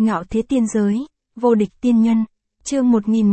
Ngạo thế tiên giới, vô địch tiên nhân, chương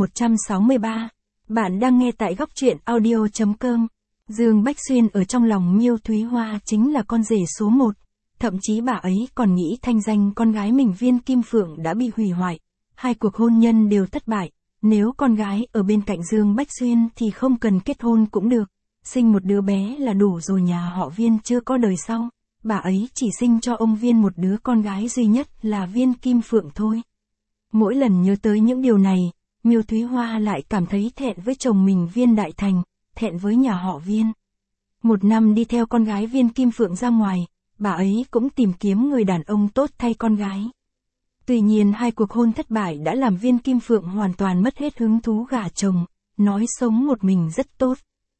1163. Bạn đang nghe tại góc truyện audio.com. Dương Bách Xuyên ở trong lòng Miêu Thúy Hoa chính là con rể số 1. Thậm chí bà ấy còn nghĩ thanh danh con gái mình Viên Kim Phượng đã bị hủy hoại. Hai cuộc hôn nhân đều thất bại. Nếu con gái ở bên cạnh Dương Bách Xuyên thì không cần kết hôn cũng được. Sinh một đứa bé là đủ rồi, nhà họ Viên chưa có đời sau. Bà ấy chỉ sinh cho ông Viên một đứa con gái duy nhất là Viên Kim Phượng thôi. Mỗi lần nhớ tới những điều này, Miêu Thúy Hoa lại cảm thấy thẹn với chồng mình Viên Đại Thành, thẹn với nhà họ Viên. Một năm đi theo con gái Viên Kim Phượng ra ngoài, bà ấy cũng tìm kiếm người đàn ông tốt thay con gái. Tuy nhiên hai cuộc hôn thất bại đã làm Viên Kim Phượng hoàn toàn mất hết hứng thú gả chồng, nói sống một mình rất tốt.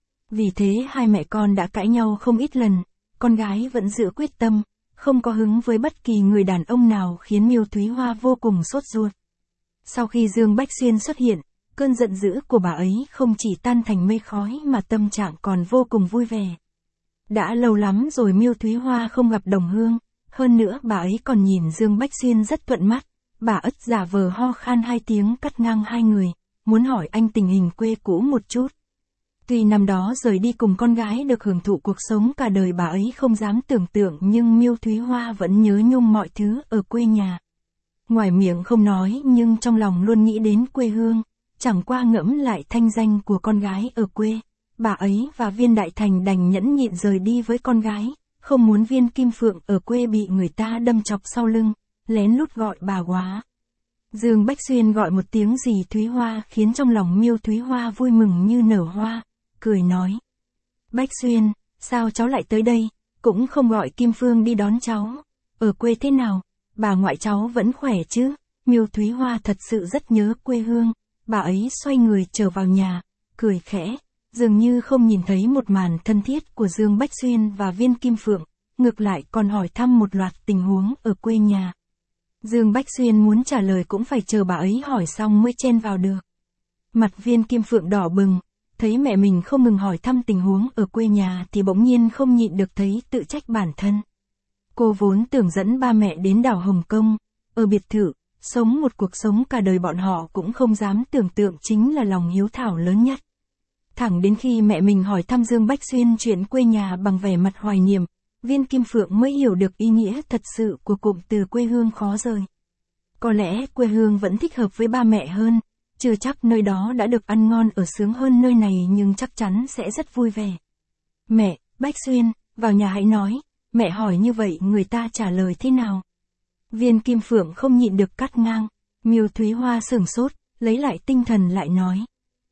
Vì thế hai mẹ con đã cãi nhau không ít lần, con gái vẫn giữ quyết tâm, không có hứng với bất kỳ người đàn ông nào, khiến Miêu Thúy Hoa vô cùng sốt ruột. Sau khi Dương Bách Xuyên xuất hiện, cơn giận dữ của bà ấy không chỉ tan thành mây khói mà tâm trạng còn vô cùng vui vẻ. Đã lâu lắm rồi Miêu Thúy Hoa không gặp Đồng Hương, hơn nữa bà ấy còn nhìn Dương Bách Xuyên rất thuận mắt. Bà ất giả vờ ho khan 2 tiếng cắt ngang hai người, muốn hỏi anh tình hình quê cũ một chút. Tuy năm đó rời đi cùng con gái được hưởng thụ cuộc sống cả đời bà ấy không dám tưởng tượng, nhưng Miêu Thúy Hoa vẫn nhớ nhung mọi thứ ở quê nhà. Ngoài miệng không nói nhưng trong lòng luôn nghĩ đến quê hương, chẳng qua ngẫm lại thanh danh của con gái ở quê. Bà ấy và Viên Đại Thành đành nhẫn nhịn rời đi với con gái, không muốn Viên Kim Phượng ở quê bị người ta đâm chọc sau lưng, lén lút gọi bà quá. Dương Bách Xuyên gọi một tiếng dì Thúy Hoa khiến trong lòng Miêu Thúy Hoa vui mừng như nở hoa, cười nói. Bách Xuyên, sao cháu lại tới đây, cũng không gọi Kim Phương đi đón cháu, ở quê thế nào, bà ngoại cháu vẫn khỏe chứ? Miêu Thúy Hoa thật sự rất nhớ quê hương, bà ấy xoay người trở vào nhà, cười khẽ, dường như không nhìn thấy một màn thân thiết của Dương Bách Xuyên và Viên Kim Phượng, ngược lại còn hỏi thăm một loạt tình huống ở quê nhà. Dương Bách Xuyên muốn trả lời cũng phải chờ bà ấy hỏi xong mới chen vào được. Mặt Viên Kim Phượng đỏ bừng, thấy mẹ mình không ngừng hỏi thăm tình huống ở quê nhà thì bỗng nhiên không nhịn được thấy tự trách bản thân. Cô vốn tưởng dẫn ba mẹ đến đảo Hồng Kông, ở biệt thự, sống một cuộc sống cả đời bọn họ cũng không dám tưởng tượng chính là lòng hiếu thảo lớn nhất. Thẳng đến khi mẹ mình hỏi thăm Dương Bách Xuyên chuyện quê nhà bằng vẻ mặt hoài niệm, Viên Kim Phượng mới hiểu được ý nghĩa thật sự của cụm từ quê hương khó rời. Có lẽ quê hương vẫn thích hợp với ba mẹ hơn, chưa chắc nơi đó đã được ăn ngon ở sướng hơn nơi này nhưng chắc chắn sẽ rất vui vẻ. Mẹ, Bách Xuyên, vào nhà hãy nói, mẹ hỏi như vậy người ta trả lời thế nào? Viên Kim Phượng không nhịn được cắt ngang, Miêu Thúy Hoa sửng sốt, lấy lại tinh thần lại nói.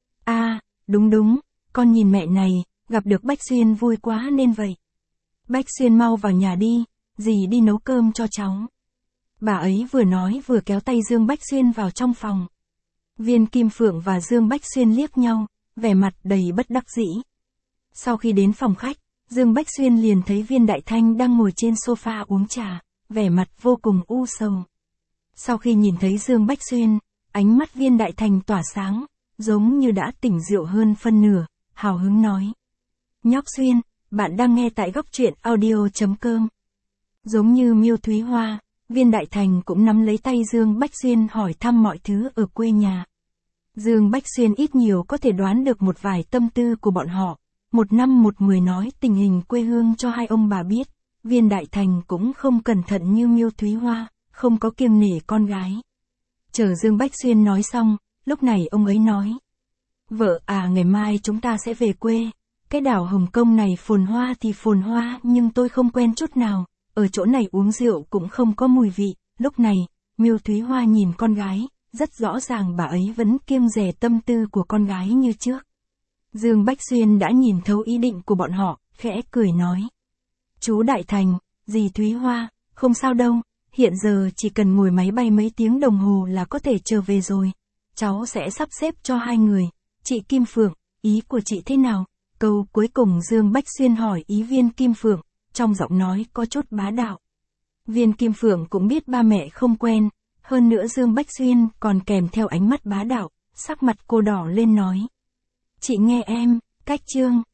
Đúng, con nhìn mẹ này, gặp được Bách Xuyên vui quá nên vậy. Bách Xuyên mau vào nhà đi, dì đi nấu cơm cho cháu. Bà ấy vừa nói vừa kéo tay Dương Bách Xuyên vào trong phòng. Viên Kim Phượng và Dương Bách Xuyên liếc nhau, vẻ mặt đầy bất đắc dĩ. Sau khi đến phòng khách, Dương Bách Xuyên liền thấy Viên Đại Thanh đang ngồi trên sofa uống trà, vẻ mặt vô cùng u sầu. Sau khi nhìn thấy Dương Bách Xuyên, ánh mắt Viên Đại Thành tỏa sáng, giống như đã tỉnh rượu hơn phân nửa, hào hứng nói. Nhóc Xuyên, bạn đang nghe tại góc truyện audio.com. Giống như Miêu Thúy Hoa, Viên Đại Thành cũng nắm lấy tay Dương Bách Xuyên hỏi thăm mọi thứ ở quê nhà. Dương Bách Xuyên ít nhiều có thể đoán được một vài tâm tư của bọn họ, một năm một người nói tình hình quê hương cho hai ông bà biết. Viên Đại Thành cũng không cẩn thận như Miêu Thúy Hoa, không có kiêng nể con gái. Chờ Dương Bách Xuyên nói xong, lúc này ông ấy nói. Vợ ngày mai chúng ta sẽ về quê. Cái đảo Hồng Kông này phồn hoa thì phồn hoa nhưng tôi không quen chút nào, ở chỗ này uống rượu cũng không có mùi vị. Lúc này, Miêu Thúy Hoa nhìn con gái, rất rõ ràng bà ấy vẫn kiêng dè tâm tư của con gái như trước. Dương Bách Xuyên đã nhìn thấu ý định của bọn họ, khẽ cười nói. Chú Đại Thành, dì Thúy Hoa, không sao đâu, hiện giờ chỉ cần ngồi máy bay mấy tiếng đồng hồ là có thể trở về rồi. Cháu sẽ sắp xếp cho hai người. Chị Kim Phượng, ý của chị thế nào? Câu cuối cùng Dương Bách Xuyên hỏi ý Viên Kim Phượng, trong giọng nói có chút bá đạo. Viên Kim Phượng cũng biết ba mẹ không quen, hơn nữa Dương Bách Xuyên còn kèm theo ánh mắt bá đạo, sắc mặt cô đỏ lên nói. Chị nghe em, cách chương.